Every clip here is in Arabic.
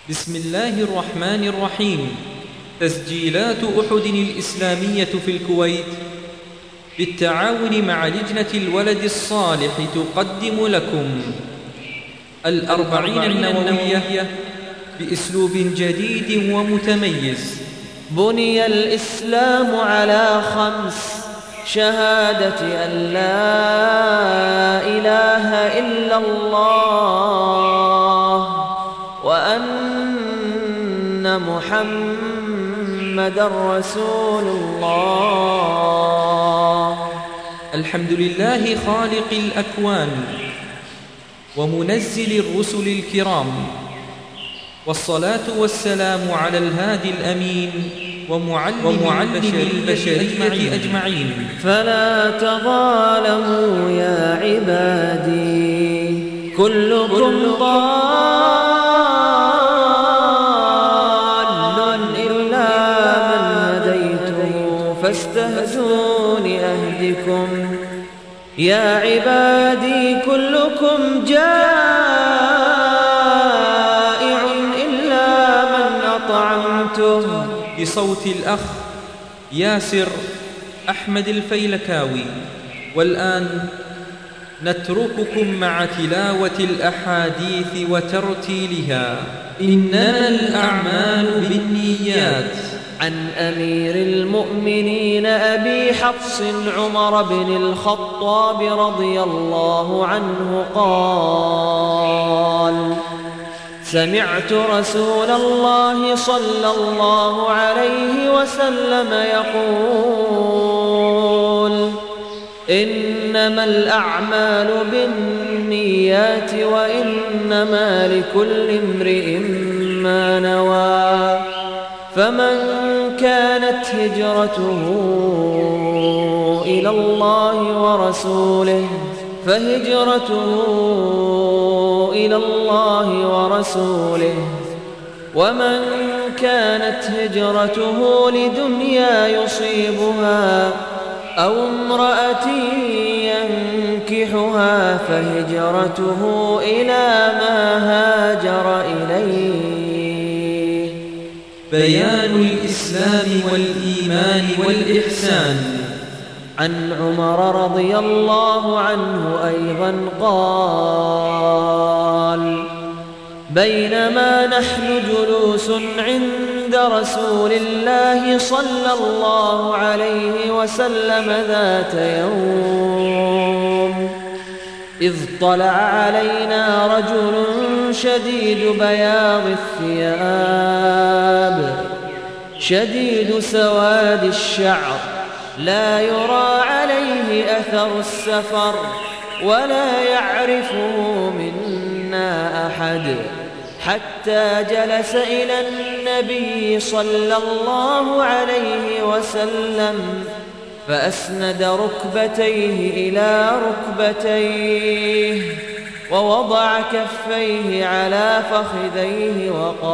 بسم الله الرحمن الرحيم. تسجيلات أحد الإسلامية في الكويت بالتعاون مع لجنة الولد الصالح تقدم لكم الأربعين النووية بأسلوب جديد ومتميز. بني الإسلام على 5: شهادة أن لا إله إلا الله وأن محمدًا رسول الله. الحمد لله خالق الأكوان ومنزل الرسل الكرام، والصلاة والسلام على الهادي الأمين ومعلم البشرية أجمعين. فلا تظالموا يا عبادي، كلكم ضال إلا من هديته فاستهزوني أهدكم. يا عبادي كلكم جائع إلا من أطعمته. بصوت الأخ ياسر أحمد الفيلكاوي. والآن نترككم مع تلاوة الأحاديث وترتيلها. إنما الأعمال بالنيات. عن أمير المؤمنين أبي حفص عمر بن الخطاب رضي الله عنه قال: سمعت رسول الله صلى الله عليه وسلم يقول: إنما الأعمال بالنيات وإنما لكل امرئ ما نوى، فمن كانت هجرته إلى الله ورسوله فهجرته إلى الله ورسوله، ومن كانت هجرته لدنيا يصيبها أو امرأة ينكحها فهجرته إلى ما هاجر إليه. بيان الإسلام والإيمان والإحسان. عن عمر رضي الله عنه أيضا قال: بينما نحن جلوس عند رسول الله صلى الله عليه وسلم ذات يوم، إذ طلع علينا رجل شديد بياض الثياب شديد سواد الشعر، لا يرى عليه أثر السفر ولا يعرفه منا أحد، حتى جلس إلى النبي صلى الله عليه وسلم فأسند ركبتيه إلى ركبتيه ووضع كفيه على فخذيه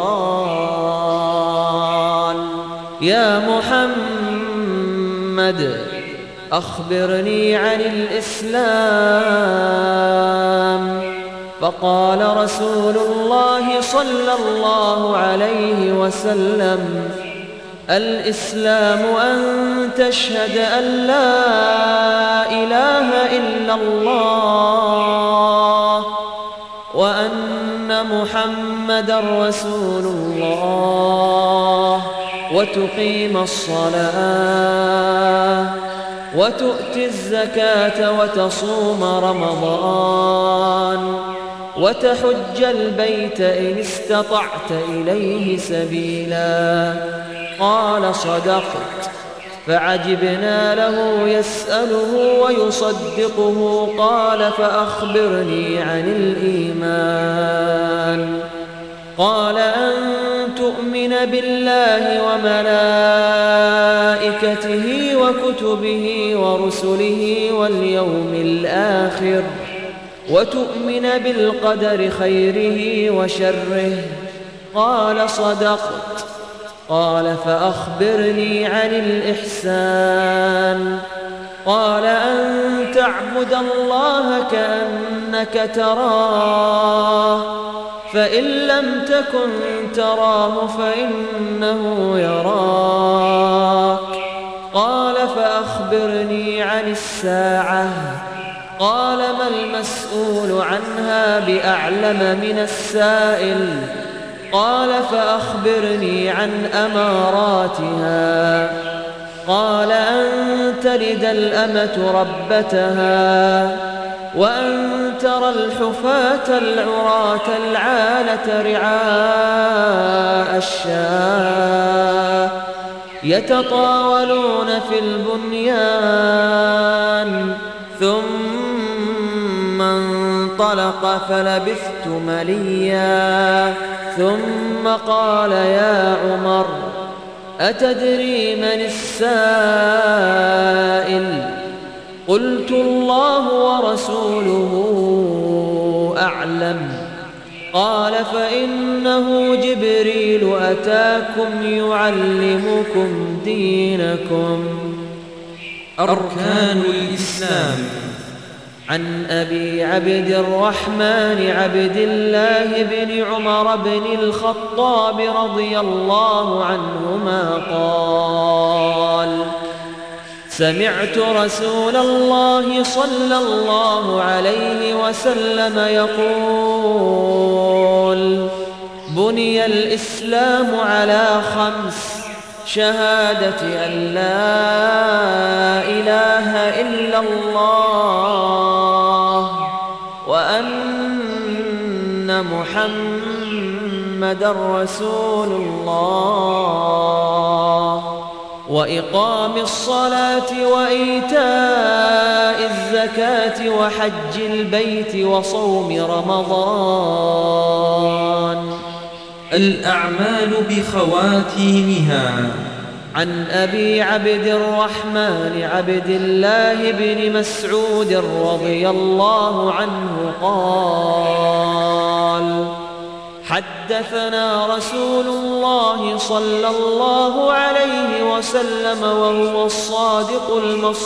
وقال: يا محمد، أخبرني عن الإسلام. فقال رسول الله صلى الله عليه وسلم: الإسلام أن تشهد أن لا إله إلا الله وأن محمدًا رسول الله، وتقيم الصلاة وتؤتي الزكاة وتصوم رمضان وتحج البيت إن استطعت إليه سبيلا. قال: صدقت. فعجبنا له يسأله ويصدقه. قال: فأخبرني عن الإيمان. قال: أن تؤمن بالله وملائكته وكتبه ورسله واليوم الآخر، وتؤمن بالقدر خيره وشره. قال: صدقت. قال: فأخبرني عن الإحسان. قال: أن تعبد الله كأنك تراه فإن لم تكن تراه فإنه يراك. قال فأخبرني عن الساعة. قال ما المسؤول عنها بأعلم من السائل. قال فأخبرني عن أماراتها. قال أن تلد الأمة ربتها، وأن ترى الحفاة العراة العالة رعاء الشاة يتطاولون في البنيان. ثم انطلق فلبثت مليا. ثم قال يا عمر أتدري من السائل؟ قلت الله ورسوله أعلم. قال فإنه جبريل أتاكم يعلمكم دينكم. أركان الإسلام. عن أبي عبد الرحمن عبد الله بن عمر بن الخطاب رضي الله عنهما قال سمعت رسول الله صلى الله عليه وسلم يقول بني الإسلام على 5: شهادة أن لا إله إلا الله وأن محمدًا رسول الله، وإقام الصلاة وإيتاء الزكاة وحج البيت وصوم رمضان. الأعمال بخواتيمها. عن أبي عبد الرحمن عبد الله بن مسعود رضي الله عنه قال حدثنا رسول الله صلى الله عليه وسلم وهو الصادق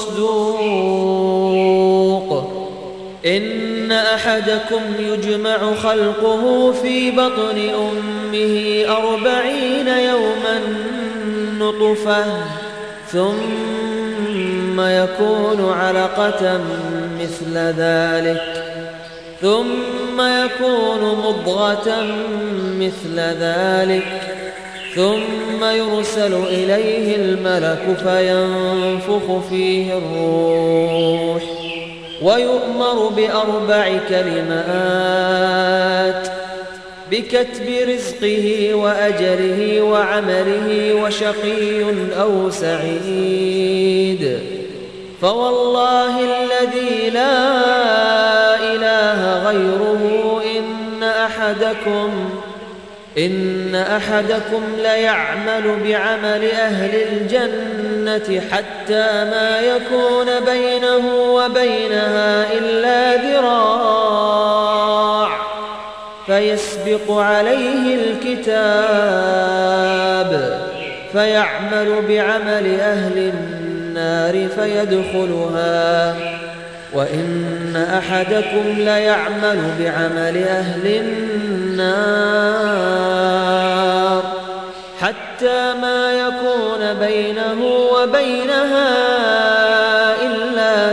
المصدوق: إن أحدكم يجمع خلقه في بطن أمه 40 يوما نطفة، ثم يكون علقة مثل ذلك، ثم يكون مضغة مثل ذلك، ثم يرسل إليه الملك فينفخ فيه الروح، ويؤمر ب4 كلمات: بكتب رزقه وأجله وعمله وشقي أو سعيد. فوالله الذي لا إله غيره إن أحدكم ليعمل بعمل أهل الجنة حتى ما يكون بينه وبينها إلا ذراع، فيسبق عليه الكتاب فيعمل بعمل أهل النار فيدخلها، وإن أحدكم ليعمل بعمل أهل النار حتى ما يكون بينه وبينها إلا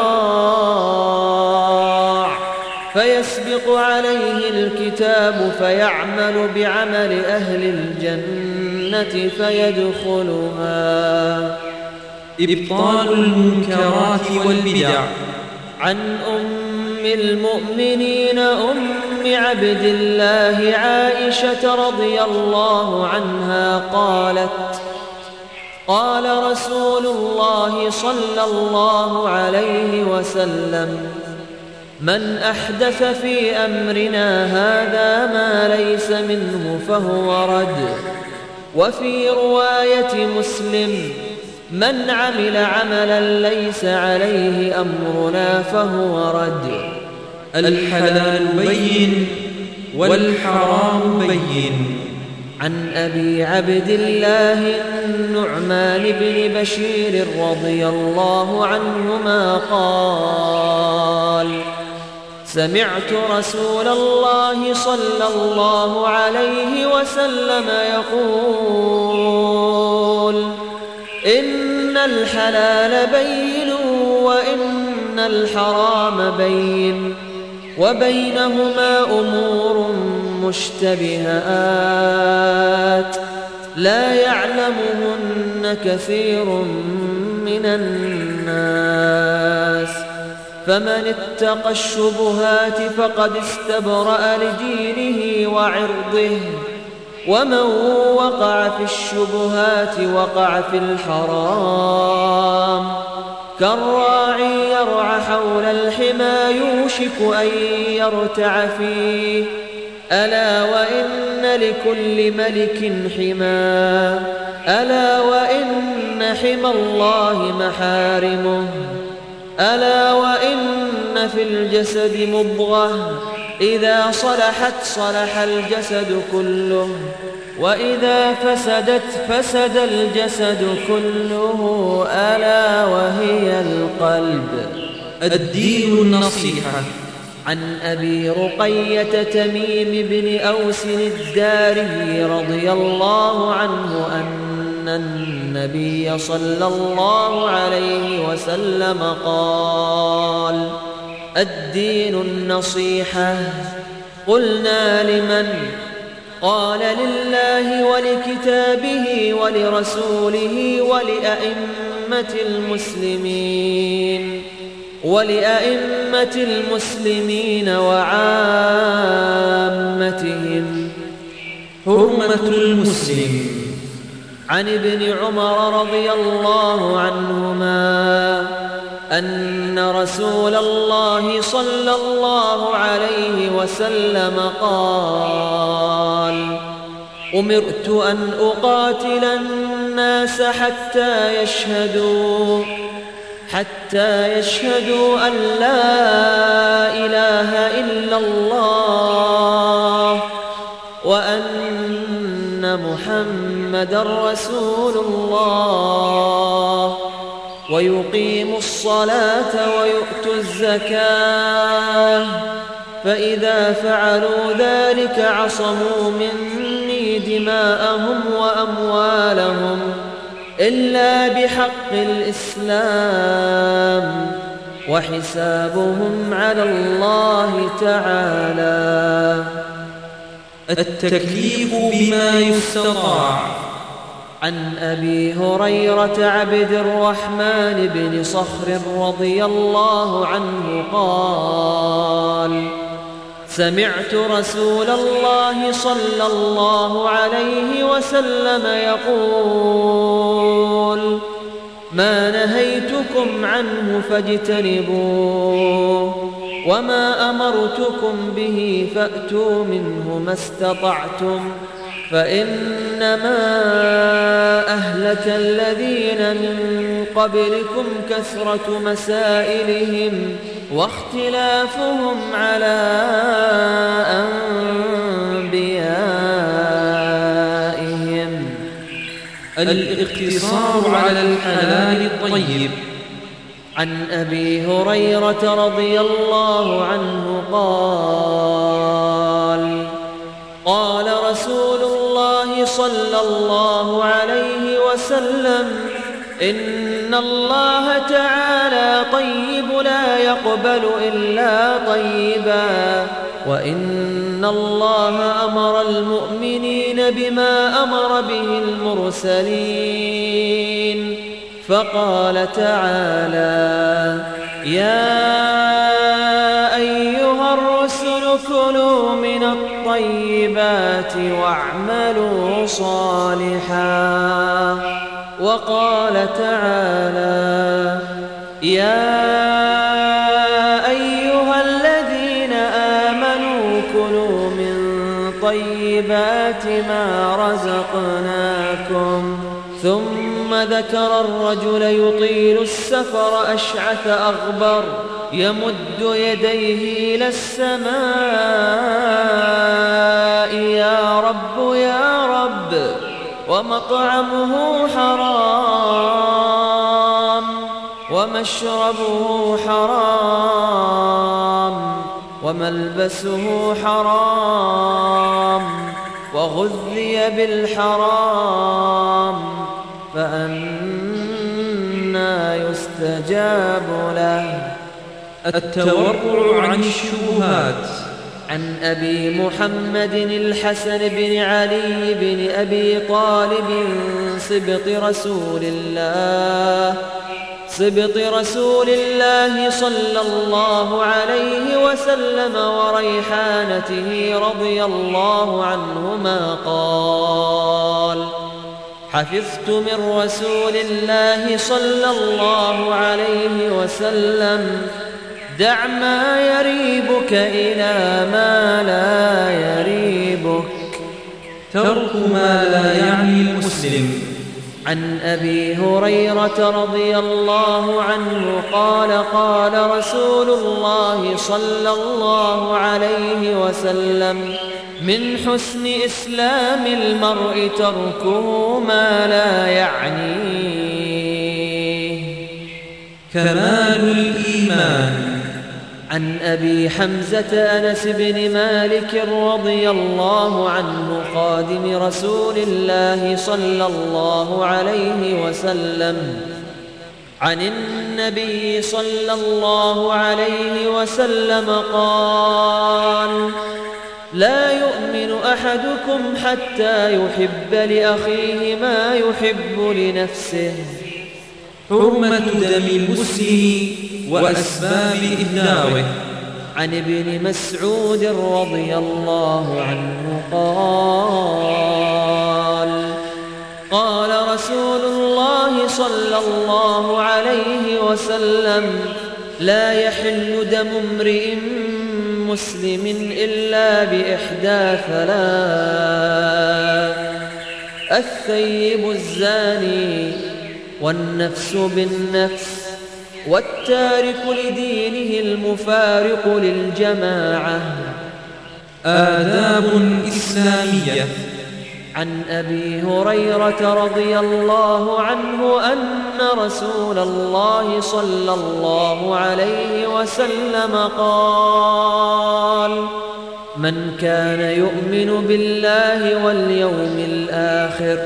ذراع، فيسبق عليه الكتاب فيعمل بعمل أهل الجنة فيدخلها. إبطال المنكرات والبدع. عن أم المؤمنين أم عبد الله عائشة رضي الله عنها قالت: قال رسول الله صلى الله عليه وسلم: من أحدث في أمرنا هذا ما ليس منه فهو رد. وفي رواية مسلم: من عمل عملا ليس عليه أمرنا فهو رد. الحلال بين والحرام بين. عن أبي عبد الله النعمان بن بشير رضي الله عنهما قال: سمعت رسول الله صلى الله عليه وسلم يقول: إن الحلال بين وإن الحرام بين وبينهما أمور مشتبهات لا يعلمهن كثير من الناس، فمن اتقى الشبهات فقد استبرأ لدينه وعرضه، ومن وقع في الشبهات وقع في الحرام. كالراعي يرعى حول الحمى يوشك أن يرتع فيه، ألا وإن لكل ملك حمى، ألا وإن حمى الله محارمه، ألا وإن في الجسد مضغة إذا صلحت صلح الجسد كله، وإذا فسدت فسد الجسد كله، ألا وهي القلب. الدين النصيحة. عن أبي رقية تميم بن أوس الداري رضي الله عنه أن النبي صلى الله عليه وسلم قال: الدين النصيحة. قلنا: لمن؟ قال: لله ولكتابه ولرسوله ولأئمة المسلمين وعامتهم. حرمة المسلم. عن ابن عمر رضي الله عنهما أن رسول الله صلى الله عليه وسلم قال: أمرت أن أقاتل الناس حتى يشهدوا أن لا إله إلا الله وأن محمدًا رسول الله، ويقيموا الصلاة ويؤتوا الزكاة، فإذا فعلوا ذلك عصموا مني دماءهم وأموالهم إلا بحق الإسلام، وحسابهم على الله تعالى. التكليف بما يستطاع. عن أبي هريرة عبد الرحمن بن صخر رضي الله عنه قال: سمعت رسول الله صلى الله عليه وسلم يقول: ما نهيتكم عنه فاجتنبوه، وما أمرتكم به فأتوا منه ما استطعتم، فإنما أهلك الذين من قبلكم كثرة مسائلهم واختلافهم على أنبيائهم. الاقتصار على الحلال الطيب. عن أبي هريرة رضي الله عنه قال: قال رسول الله صلى الله عليه وسلم: إن الله تعالى طيب لا يقبل إلا طيبا، وإن الله أمر المؤمنين بما أمر به المرسلين، فقال تعالى: يا أيها الرسل كلوا من الطيبات واعملوا صالحا. وقال تعالى: يا أيها الذين آمنوا كلوا من طيبات ما رزقناكم. ثم ذكر الرجل يطيل السفر أشعث أغبر يمد يديه إلى السماء: يا رب يا رب، ومطعمه حرام ومشربه حرام وملبسه حرام وغذي بالحرام فأنى يستجاب له. التورع عن الشبهات. عن أبي محمد الحسن بن علي بن أبي طالب صبط رسول الله صلى الله عليه وسلم وريحانته رضي الله عنهما قال: حفظت من رسول الله صلى الله عليه وسلم: دع ما يريبك إلى ما لا يريبك. ترك ما لا يعني المسلم. عن أبي هريرة رضي الله عنه قال: قال رسول الله صلى الله عليه وسلم: من حسن إسلام المرء تركه ما لا يعنيه. كمال الإيمان. عن أبي حمزة أنس بن مالك رضي الله عنه خادم رسول الله صلى الله عليه وسلم عن النبي صلى الله عليه وسلم قال: لا يؤمن أحدكم حتى يحب لأخيه ما يحب لنفسه. حرمة دم المسلم وأسباب إهداره. عن ابن مسعود رضي الله عنه قال: قال رسول الله صلى الله عليه وسلم: لا يحل دم امرئ مسلم إلا بإحدى ثلاث: الثيب الزاني، والنفس بالنفس، والتارك لدينه المفارق للجماعة. آداب إسلامية. عن أبي هريرة رضي الله عنه أن رسول الله صلى الله عليه وسلم قال: من كان يؤمن بالله واليوم الآخر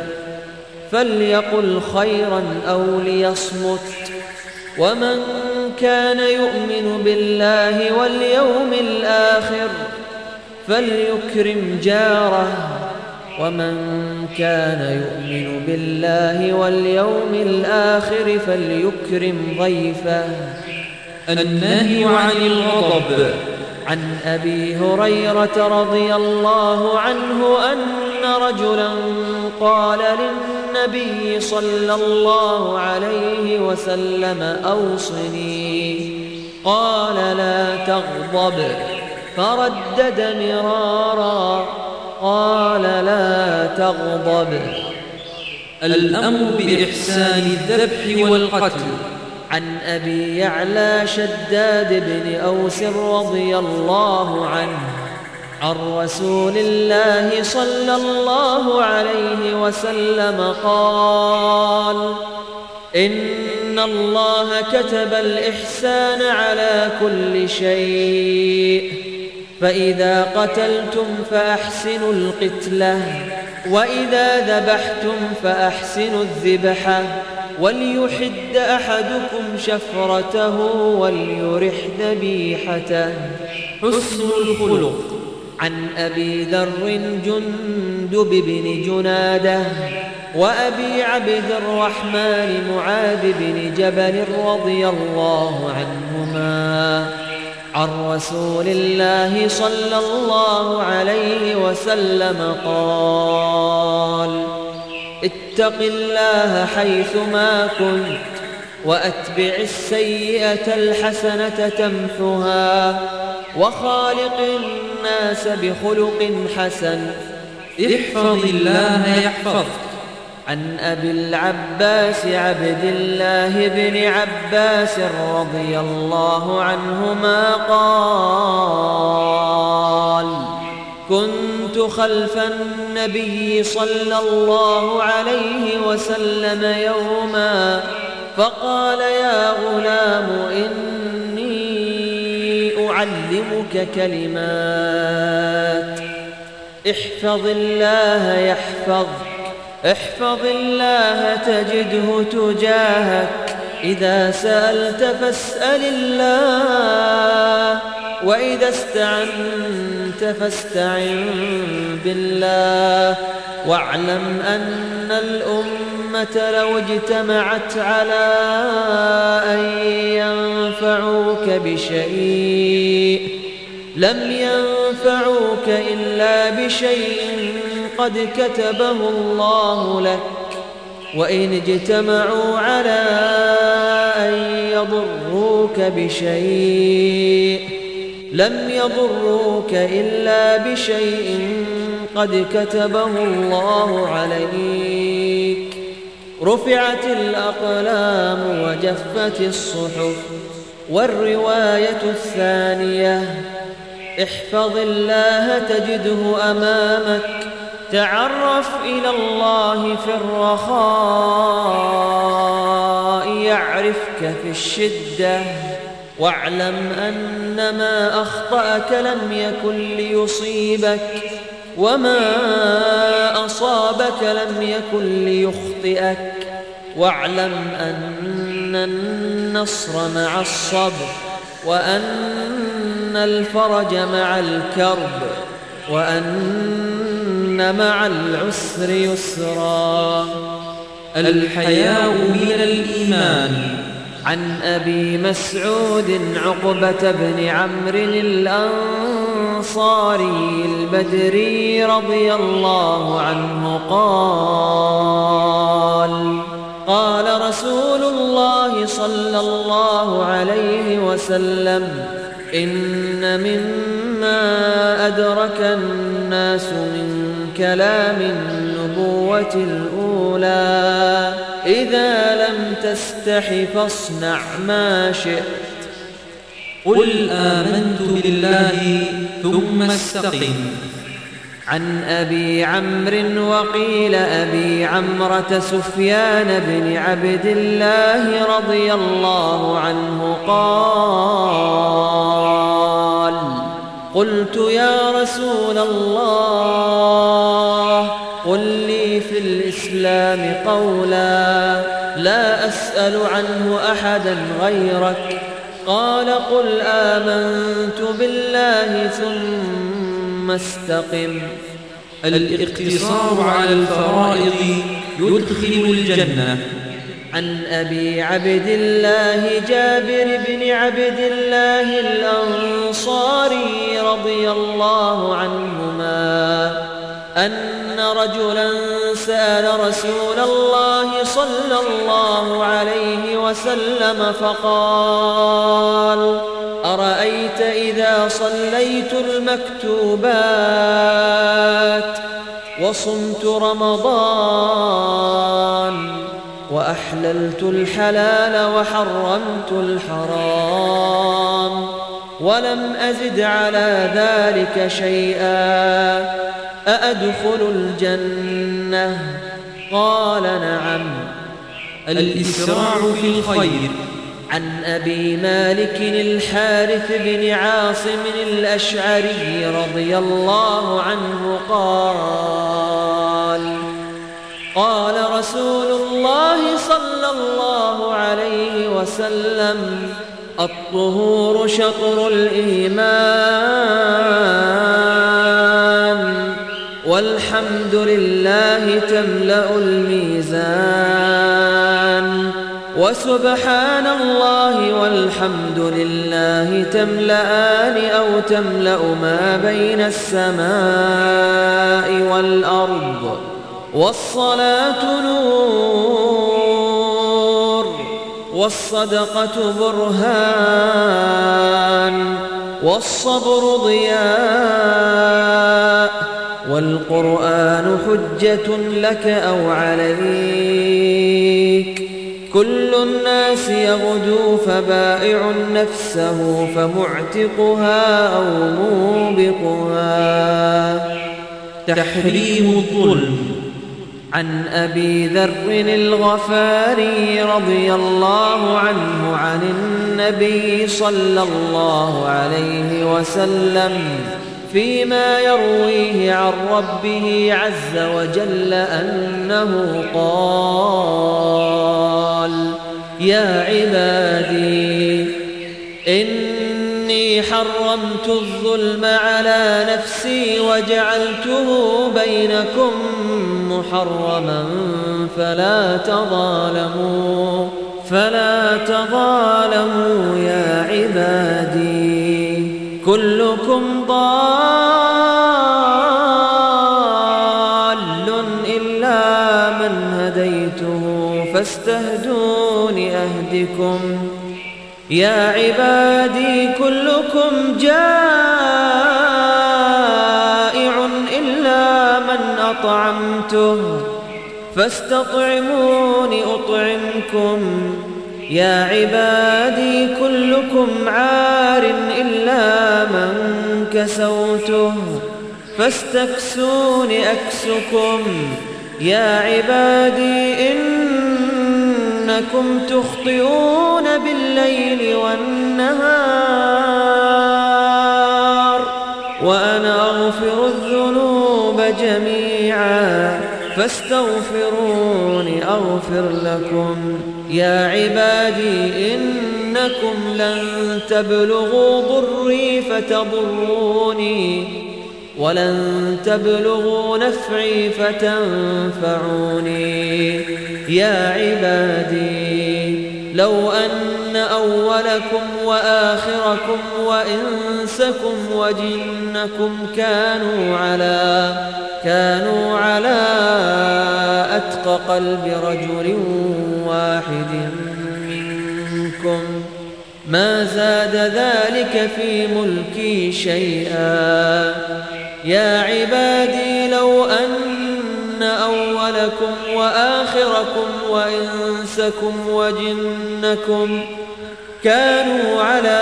فليقل خيرا أو ليصمت، ومن كان يؤمن بالله واليوم الآخر فليكرم جاره، ومن كان يؤمن بالله واليوم الآخر فليكرم ضيفه. النهي عن الغضب. عن أبي هريرة رضي الله عنه أن رجلا قال للنبي صلى الله عليه وسلم: أوصني. قال: لا تغضب. فردد مرارا: قال: لا تغضب. الأمر بإحسان الذبح والقتل. عن أبي يعلى شداد بن أوس رضي الله عنه عن رسول الله صلى الله عليه وسلم قال: إن الله كتب الإحسان على كل شيء، فإذا قتلتم فأحسنوا القتلة، وإذا ذبحتم فأحسنوا الذبحة، وليحد أحدكم شفرته وليرح ذبيحته. حسن الخلق. عن أبي ذر جندب بن جنادة وأبي عبد الرحمن معاذ بن جبل رضي الله عنهما عن رسول الله صلى الله عليه وسلم قال: اتق الله حيثما كنت، وأتبع السيئة الحسنة تمحها، وخالق الناس بخلق حسن. احفظ الله يحفظك. عن أبي العباس عبد الله بن عباس رضي الله عنهما قال: كنت خلف النبي صلى الله عليه وسلم يوما فقال: يا غلام إني يعلمك كلمات. احفظ الله يحفظك، احفظ الله تجده تجاهك. إذا سألت فاسأل الله، وإذا استعنت فاستعن بالله. واعلم أن الأمة لو اجتمعت على أن ينفعوك بشيء لم ينفعوك إلا بشيء قد كتبه الله لك. وإن اجتمعوا على أن يضروك بشيء لم يضروك إلا بشيء قد كتبه الله عليك. رفعت الأقلام وجفت الصحف. والرواية الثانية: احفظ الله تجده أمامك. تعرف إلى الله في الرخاء يعرفك في الشدة. واعلم أن ما أخطأك لم يكن ليصيبك، وما أصابك لم يكن ليخطئك. واعلم أن النصر مع الصبر، وأن الفرج مع الكرب، وأن مع العسر يسرا. الحياء من الإيمان. عن أبي مسعود عقبة بن عمرو الأنصاري البدري رضي الله عنه قال: قال رسول الله صلى الله عليه وسلم: إن مما أدرك الناس من كلام النبوة الأولى: إذا لم تستح فاصنع ما شئت. قل آمنت بالله ثم استقم. عن أبي عمرو وقيل أبي عمرة سفيان بن عبد الله رضي الله عنه قال: قلت يا رسول الله قل لي في الإسلام قولا لا أسأل عنه أحدا غيرك. قال: قل آمنت بالله ثم استقم. الاقتصار على الفرائض يدخل الجنة. عن أبي عبد الله جابر بن عبد الله الأنصاري رضي الله عنهما أن رجلا سأل رسول الله صلى الله عليه وسلم فقال: أرأيت إذا صليت المكتوبات وصمت رمضان وأحللت الحلال وحرمت الحرام ولم أزد على ذلك شيئا أأدخل الجنة؟ قال: نعم. الإسراع في الخير. عن أبي مالك الحارث بن عاصم الأشعري رضي الله عنه قال: قال رسول الله صلى الله عليه وسلم: الطهور شطر الإيمان، والحمد لله تملأ الميزان، وسبحان الله والحمد لله تملأان أو تملأ ما بين السماء والأرض، والصلاة نور، والصدقة برهان، والصبر ضياء، والقرآن حجة لك أو عليك. كل الناس يغدو فبائع نفسه فمعتقها أو موبقها. تحريم الظلم. عن أبي ذر الغفاري رضي الله عنه عن النبي صلى الله عليه وسلم فيما يرويه عن ربه عز وجل أنه قال: يا عبادي إني حرمت الظلم على نفسي وجعلته بينكم محرما فلا تظالموا يا عبادي كلكم ضال إلا من هديته فاستهدون أهدكم يا عبادي كلكم جائع إلا من أطعمته فاستطعمون أطعمكم يا عبادي كلكم عار إلا من كسوته فاستكسون أكسكم يا عبادي إنكم تخطئون بالليل والنهار وأنا أغفر الذنوب جميعا فاستغفروني أغفر لكم يا عبادي إنكم لن تبلغوا ضري فتضروني ولن تبلغوا نفعي فتنفعوني يا عبادي لو أن أولكم وآخركم وإنسكم وجنكم كانوا على أتقى قلب رجل واحد منكم ما زاد ذلك في ملكي شيئا يا عبادي لو أن أولكم وآخركم وإنسكم وجنكم كانوا على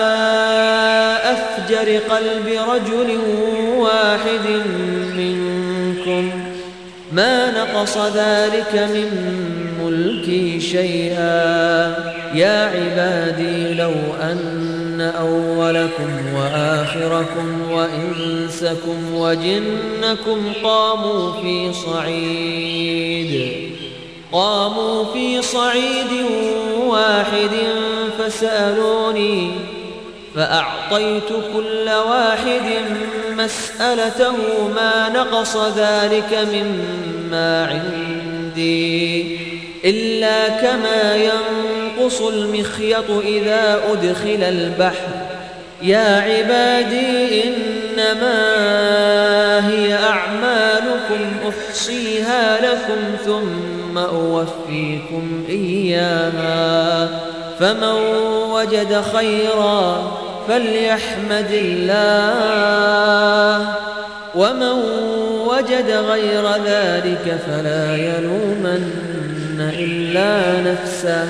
أفجر قلب رجل واحد منكم ما نقص ذلك من ملكي شيئا يا عبادي لو أن أولكم وآخركم وإنسكم وجنكم قاموا في صعيد واحد فسألوني فأعطيت كل واحد مسألته ما نقص ذلك مما عندي إلا كما ينقص المخيط إذا أدخل البحر يا عبادي إنما هي أعمالكم أحصيها لكم ثم أوفيكم إياها فمن وجد خيرا فليحمد الله ومن وجد غير ذلك فلا يلومن إلا نفسه.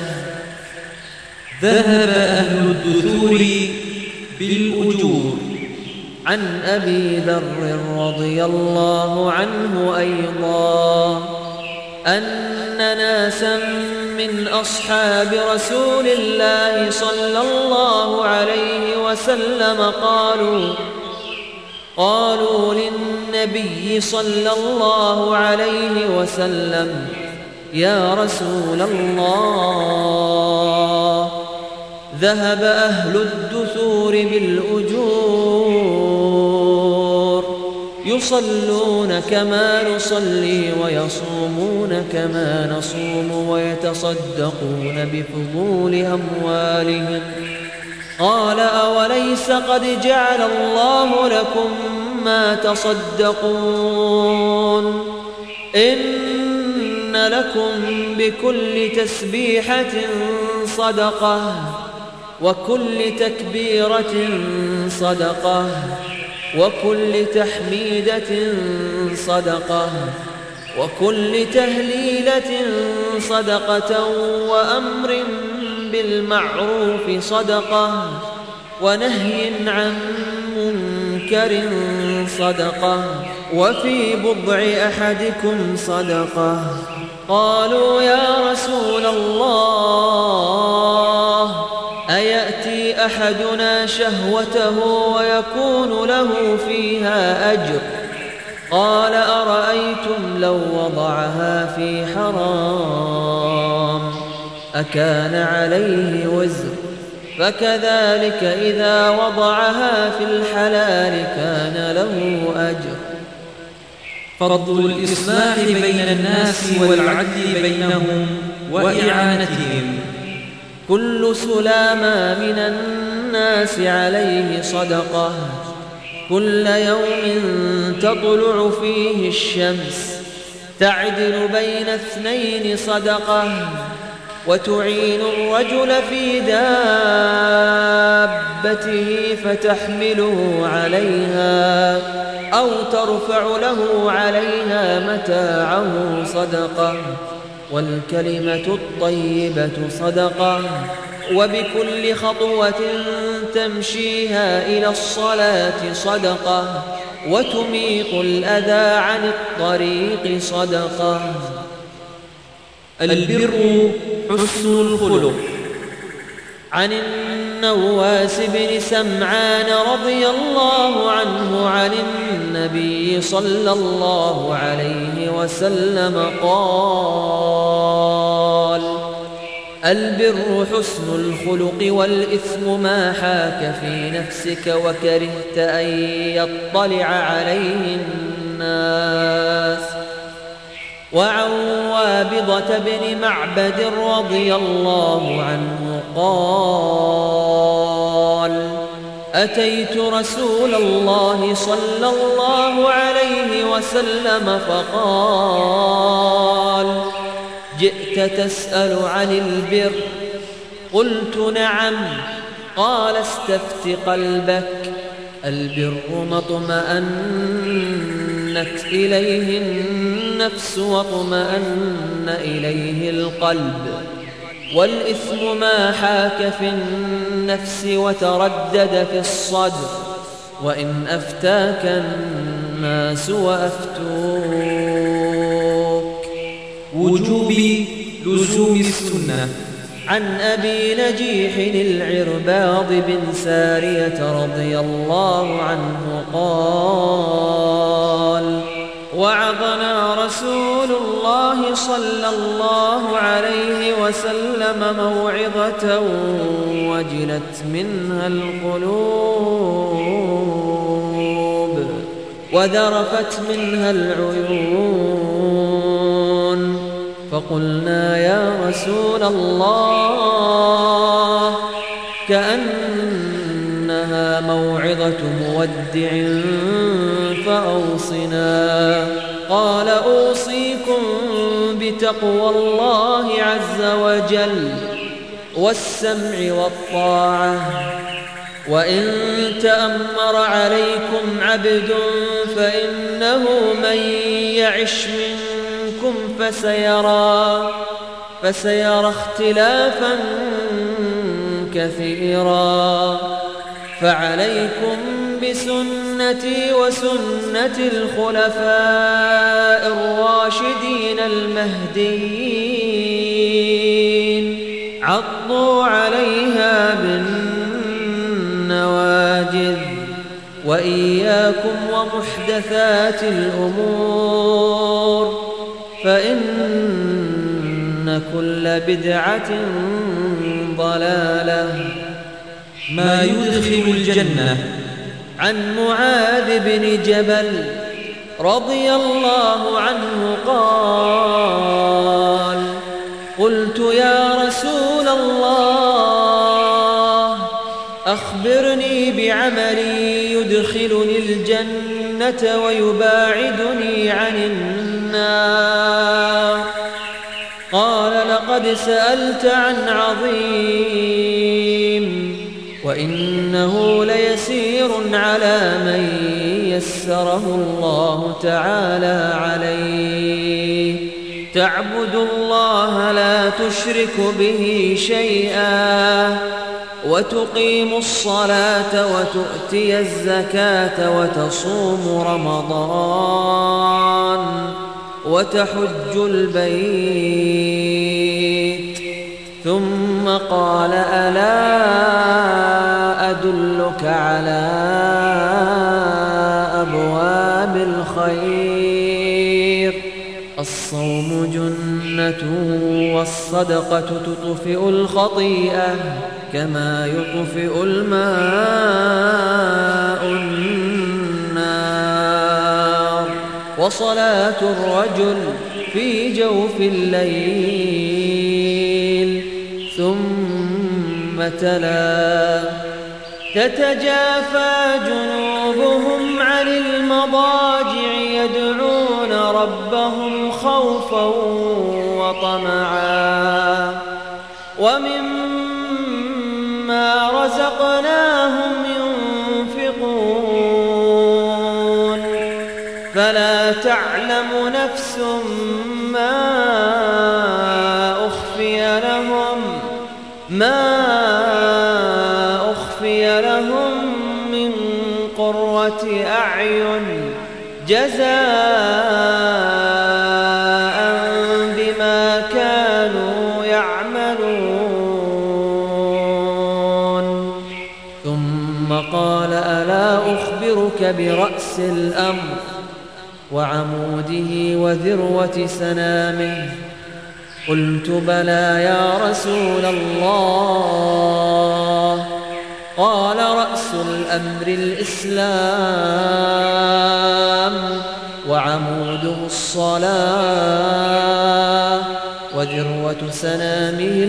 ذهب أهل الدثور بالأجور. عن أبي ذر رضي الله عنه أيضا أن ناسا من أصحاب رسول الله صلى الله عليه وسلم قالوا للنبي صلى الله عليه وسلم يا رسول الله ذهب أهل الدثور بالأجور يصلون كما نصلي ويصومون كما نصوم ويتصدقون بفضول أموالهم قال أوليس قد جعل الله لكم ما تصدقون إن لكم بكل تسبيحة صدقة وكل تكبيرة صدقة وكل تحميدة صدقة وكل تهليلة صدقة وأمر بالمعروف صدقة ونهي عن منكر صدقة وفي بضع أحدكم صدقة قالوا يا رسول الله أيأتي أحدنا شهوته ويكون له فيها أجر؟ قال أرأيتم لو وضعها في حرام أكان عليه وزر؟ فكذلك إذا وضعها في الحلال كان له أجر. فضل الإصلاح بين الناس والعدل بينهم وإعانتهم. كل سلامة من الناس عليه صدقة، كل يوم تطلع فيه الشمس تعدل بين اثنين صدقة، وتعين الرجل في دابته فتحمله عليها أو ترفع له عليها متاعه صدقة، والكلمة الطيبة صدقة، وبكل خطوة تمشيها إلى الصلاة صدقة، وتميط الأذى عن الطريق صدقة. البر حسن الخلق. عن النواس بن سمعان رضي الله عنه عن النبي صلى الله عليه وسلم قال: البر حسن الخلق، والإثم ما حاك في نفسك وكرهت أن يطلع عليه الناس. وعن وابضة بن معبد رضي الله عنه قال: أتيت رسول الله صلى الله عليه وسلم فقال: جئت تسأل عن البر؟ قلت: نعم. قال: استفت قلبك. البر ما اطمأنت إليه النفس واطمأن إليه القلب، والإثم ما حاك في النفس وتردد في الصدر، وإن أفتاك الناس وأفتوك. وجوب لزوم السنة. عن أبي نجيح العرباض بن سارية رضي الله عنه قال: وعظنا رسول الله صلى الله عليه وسلم موعظة وجلت منها القلوب وذرفت منها العيون، فقلنا: يا رسول الله، كأنها موعظة مودع فأوصنا. قال: أوصيكم بتقوى الله عز وجل والسمع والطاعة، وإن تأمر عليكم عبد فإنه من يعش منكم فسيرى اختلافا كثيرا، فعليكم بسنتي وسنة الخلفاء الراشدين المهديين، عضوا عليها بالنواجذ، وإياكم ومحدثات الأمور، فإن كل بدعة ضلالة. ما يدخل الجنة. عن معاذ بن جبل رضي الله عنه قال: قلت: يا رسول الله، أخبرني بعمل يدخلني الجنة ويباعدني عن النار. قال: لقد سألت عن عظيم، وإنه ليسير على من يسره الله تعالى عليه: تعبد الله لا تشرك به شيئا، وتقيم الصلاة وتؤتي الزكاة وتصوم رمضان وتحج البيت. ثم قال: ألا أدلك على أبواب الخير؟ الصوم جنة والصدقة تطفئ الخطيئة كما يطفئ الماء النار. وصلاة الرجل في جوف الليل. ثم تلا: تتجافى جنوبهم عن المضاجع يدعون ربهم خوفا وطمعا ومما رزقناهم ينفقون. فلا تعلم نفس ما أخفي لهم من قرة أعين جزاء بما كانوا يعملون. ثم قال: ألا أخبرك برأس الأمر وعموده وذروة سنامه؟ قلت: بلى يا رسول الله. قال: رأس الأمر الإسلام، وعموده الصلاة، وذروة سنامه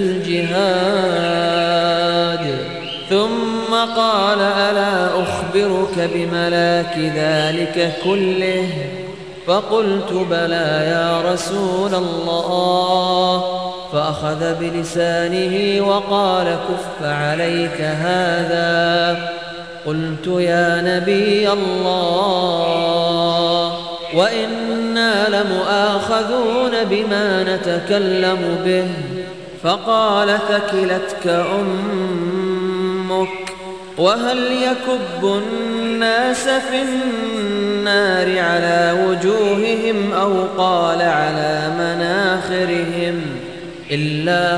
الجهاد. ثم قال: ألا أخبرك بملاك ذلك كله؟ فقلت: بلى يا رسول الله. فأخذ بلسانه وقال: كف عليك هذا. قلت: يا نبي الله، وإنا لمؤاخذون بما نتكلم به. فقال: ثكلتك أمك، وهل يكب الناس في النار على وجوههم أو قال على مناخرهم إلا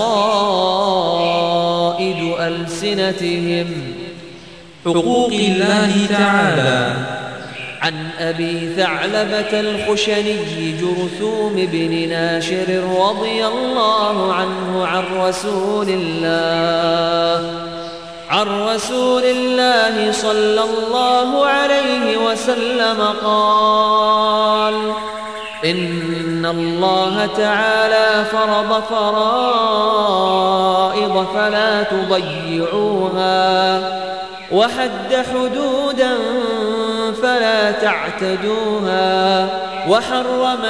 حصائد ألسنتهم. حقوق الله تعالى. عن أبي ثعلبة الخشني جرثوم بن ناشر رضي الله عنه عن رسول الله صلى الله عليه وسلم قال: إن الله تعالى فرض فرائض فلا تضيعوها، وحد حدودا فلا تعتدوها، وحرم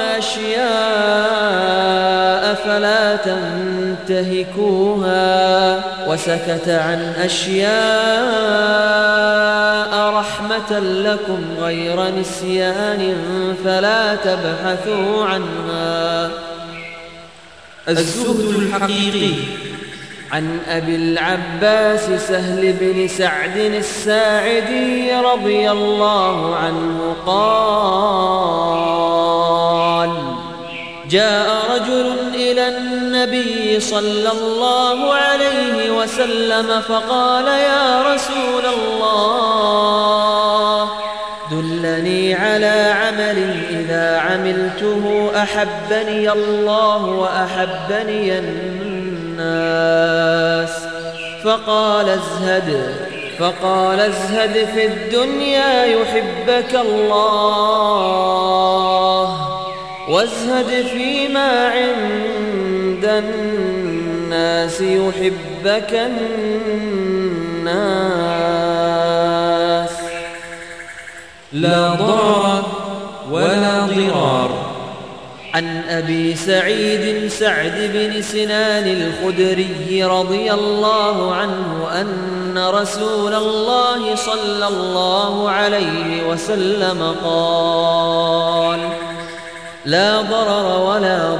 أشياء فلا تنتهكوها، وسكت عن أشياء رحمة لكم غير نسيان فلا تبحثوا عنها. الزهد الحقيقي. عن أبي العباس سهل بن سعد الساعدي رضي الله عنه قال: جاء رجل إلى النبي صلى الله عليه وسلم فقال: يا رسول الله، دلني على عمل إذا عملته أحبني الله وأحبني الناس. فقال: ازهد في الدنيا يحبك الله، وازهد فيما عند الناس يحبك الناس. لا ضرر ولا ضرار. عن أبي سعيد سعد بن سنان الخدري رضي الله عنه أن رسول الله صلى الله عليه وسلم قال: لا ضرر ولا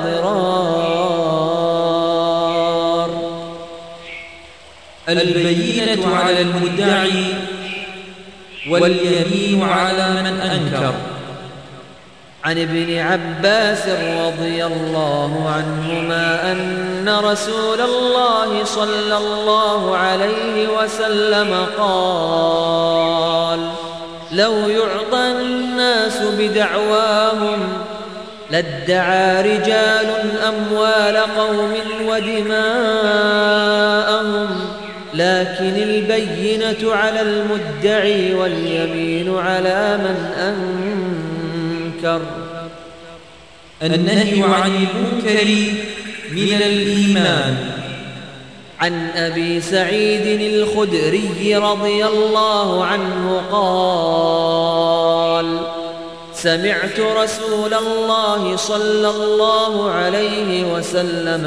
ضرار. البينة على المدعي واليمين على من أنكر. عن ابن عباس رضي الله عنهما أن رسول الله صلى الله عليه وسلم قال: لو يعطى الناس بدعواهم لادعى رجال أموال قوم ودماءهم، لكن البينة على المدعي واليمين على من أنكر. النهي عن المنكر من الإيمان. عن أبي سعيد الخدري رضي الله عنه قال: سمعت رسول الله صلى الله عليه وسلم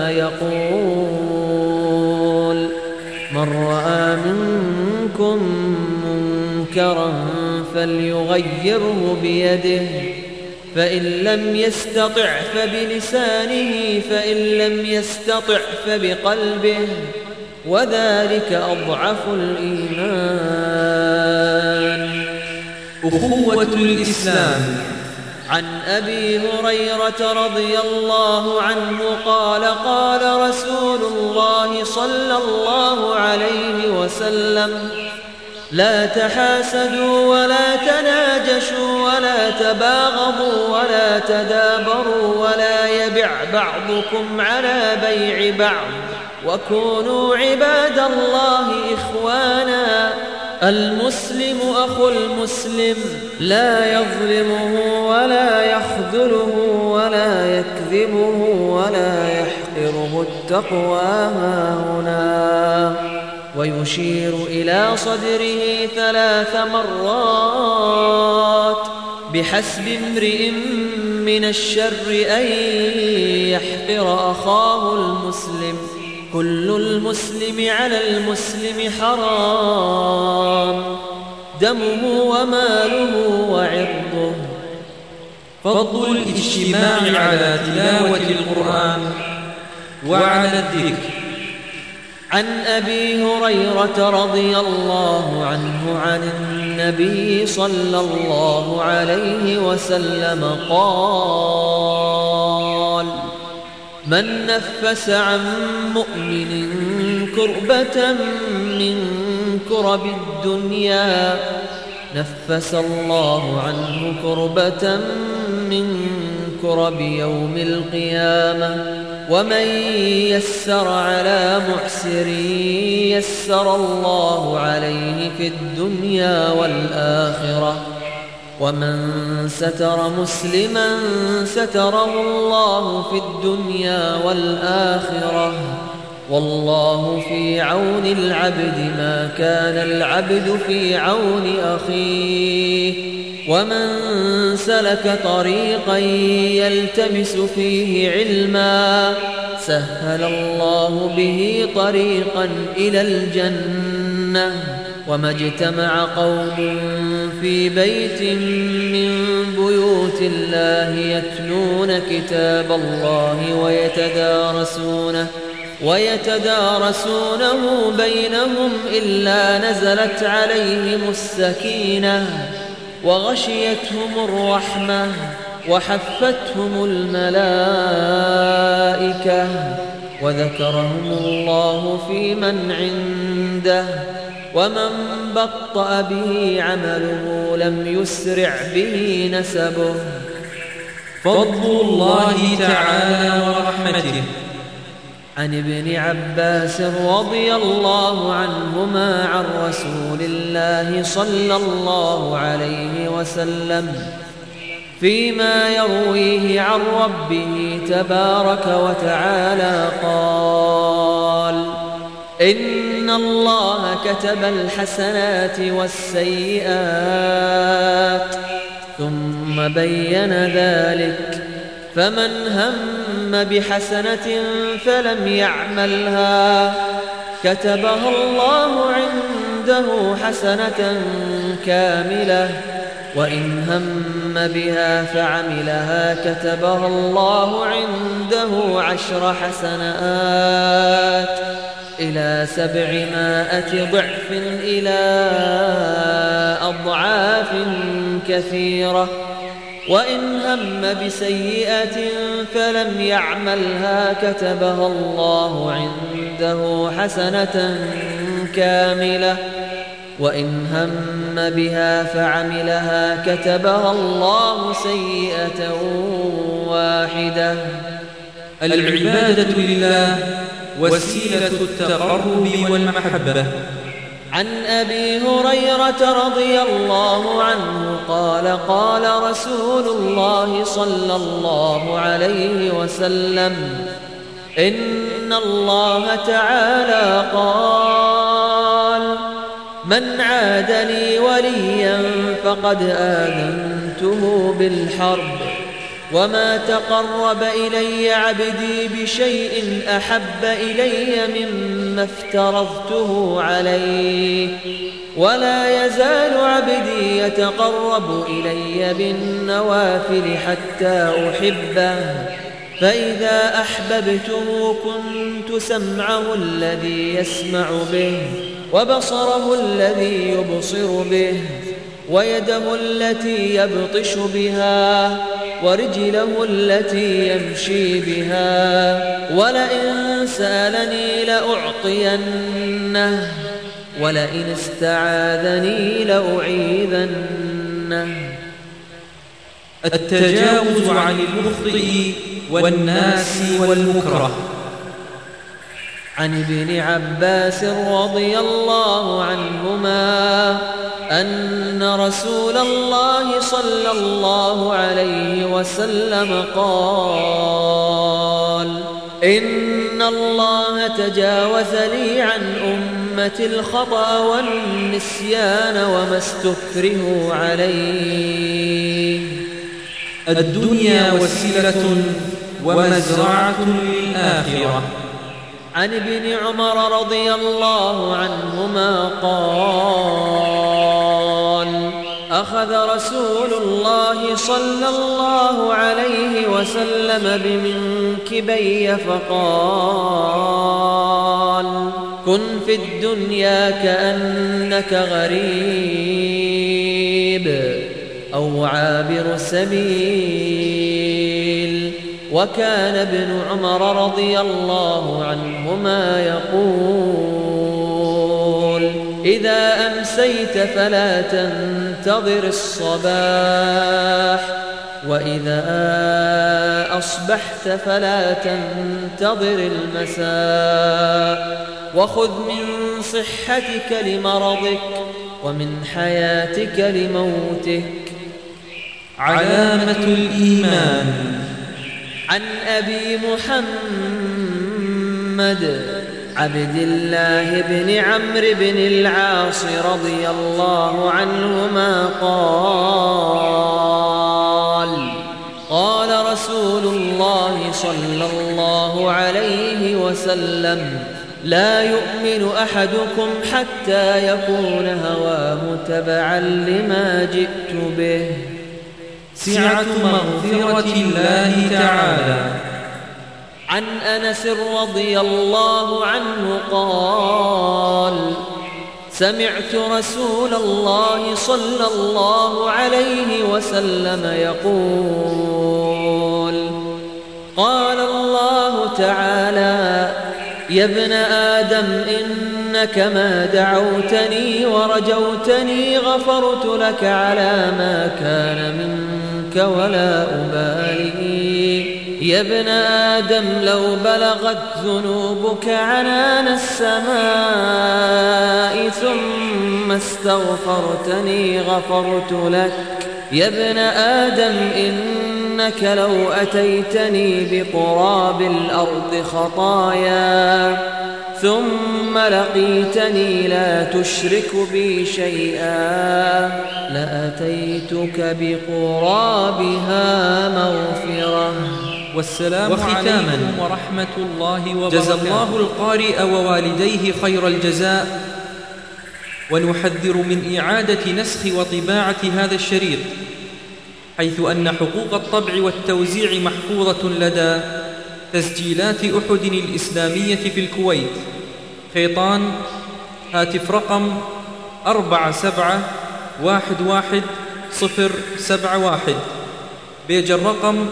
يقول: من رأى منكم منكرا فليغيره بيده، فإن لم يستطع فبلسانه، فإن لم يستطع فبقلبه، وذلك أضعف الإيمان. أخوة الإسلام. عن أبي هريرة رضي الله عنه قال: قال رسول الله صلى الله عليه وسلم: لا تحاسدوا ولا تناجشوا ولا تباغضوا ولا تدابروا ولا يبع بعضكم على بيع بعض، وكونوا عباد الله إخوانا. المسلم أخو المسلم، لا يظلمه ولا يخذله ولا يكذبه ولا يحقره. التقوى هاهنا. ويشير إلى صدره 3 مرات: بحسب امرئ من الشر أن يحقر أخاه المسلم، كل المسلم على المسلم حرام، دمه وماله وعرضه. فضل الاجتماع على تلاوة القرآن وعلى الذكر. عن أبي هريرة رضي الله عنه عن النبي صلى الله عليه وسلم قال: من نفس عن مؤمن كربة من كرب الدنيا نفس الله عنه كربة من كرب يوم القيامة. ومن يسر على معسر يسر الله عليه في الدنيا والآخرة. ومن ستر مسلما ستره الله في الدنيا والآخرة. والله في عون العبد ما كان العبد في عون أخيه. ومن سلك طريقا يلتمس فيه علما سهل الله به طريقا إلى الجنة. وما اجتمع قوم في بيت من بيوت الله يتلون كتاب الله ويتدارسونه بينهم إلا نزلت عليهم السكينة وغشيتهم الرحمة وحفتهم الملائكة وذكرهم الله في من عنده. ومن بطأ به عمله لم يسرع به نسبه. فضل الله تعالى ورحمته. عن ابن عباس رضي الله عنهما عن رسول الله صلى الله عليه وسلم فيما يرويه عن ربه تبارك وتعالى قال: إن الله كتب الحسنات والسيئات ثم بين ذلك، فمن هم بحسنة فلم يعملها كتبها الله عنده حسنة كاملة، وإن هم بها فعملها كتبها الله عنده 10 حسنات إلى 700 ضعف إلى أضعاف كثيرة. وإن هم بسيئة فلم يعملها كتبها الله عنده حسنة كاملة، وإن هم بها فعملها كتبها الله سيئة واحدة. العبادة لله وسيلة التقرب والمحبة. عن أبي هريرة رضي الله عنه قال قال رسول الله صلى الله عليه وسلم: إن الله تعالى قال: من عاد لي وليا فقد آذنته بالحرب، وما تقرب إلي عبدي بشيء أحب إلي مما افترضته عليه، ولا يزال عبدي يتقرب إلي بالنوافل حتى أحبه، فإذا أحببته كنت سمعه الذي يسمع به، وبصره الذي يبصر به، ويده التي يبطش بها، ورجله التي يمشي بها، ولئن سألني لأعطينه، ولئن استعاذني لأعيذنه. التجاوز عن المخطئ والناس والمكره. عن ابن عباس رضي الله عنهما أن رسول الله صلى الله عليه وسلم قال: إن الله تجاوز لي عن أمتي الخطأ والنسيان وما استكرهوا عليه. الدنيا وسيلة ومزرعة للآخرة. عن ابن عمر رضي الله عنهما قال: أخذ رسول الله صلى الله عليه وسلم بمنكبي فقال: كن في الدنيا كأنك غريب أو عابر سبيل. وكان ابن عمر رضي الله عنهما يقول: إذا أمسيت فلا تنتظر الصباح، وإذا أصبحت فلا تنتظر المساء، وخذ من صحتك لمرضك ومن حياتك لموتك. علامة الإيمان. عن أبي محمد عبد الله بن عمرو بن العاص رضي الله عنهما قال: قال رسول الله صلى الله عليه وسلم: لا يؤمن أحدكم حتى يكون هواه تبعا لما جئت به. سعة مغفرة الله تعالى. عن أنس رضي الله عنه قال: سمعت رسول الله صلى الله عليه وسلم يقول: قال الله تعالى: يا ابن آدم إنك ما دعوتني ورجوتني غفرت لك على ما كان منك ولا أبالي. يا ابن آدم لو بلغت ذنوبك عنان السماء ثم استغفرتني غفرت لك. يا ابن آدم إنك لو أتيتني بقراب الأرض خطايا ثم لقيتني لا تشرك بي شيئا لأتيتك بقرابها مغفرة. والسلام عليكم ورحمة الله وبركاته. جزا الله القارئ ووالديه خير الجزاء، ونحذر من إعادة نسخ وطباعة هذا الشريط، حيث أن حقوق الطبع والتوزيع محفوظة لدى تسجيلات أحد الإسلامية في الكويت، خيطان، هاتف رقم 47111071، بيج الرقم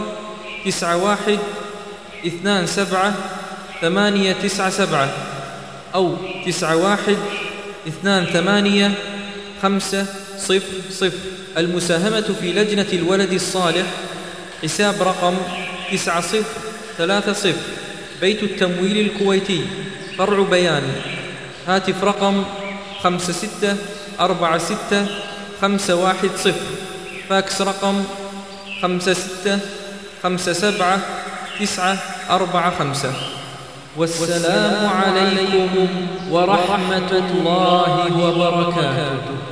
9127 أو 91285000. المساهمة في لجنة الولد الصالح، حساب رقم 9030 بيت التمويل الكويتي فرع بيان، هاتف رقم 5646 فاكس رقم 56579945. والسلام عليكم ورحمة الله وبركاته.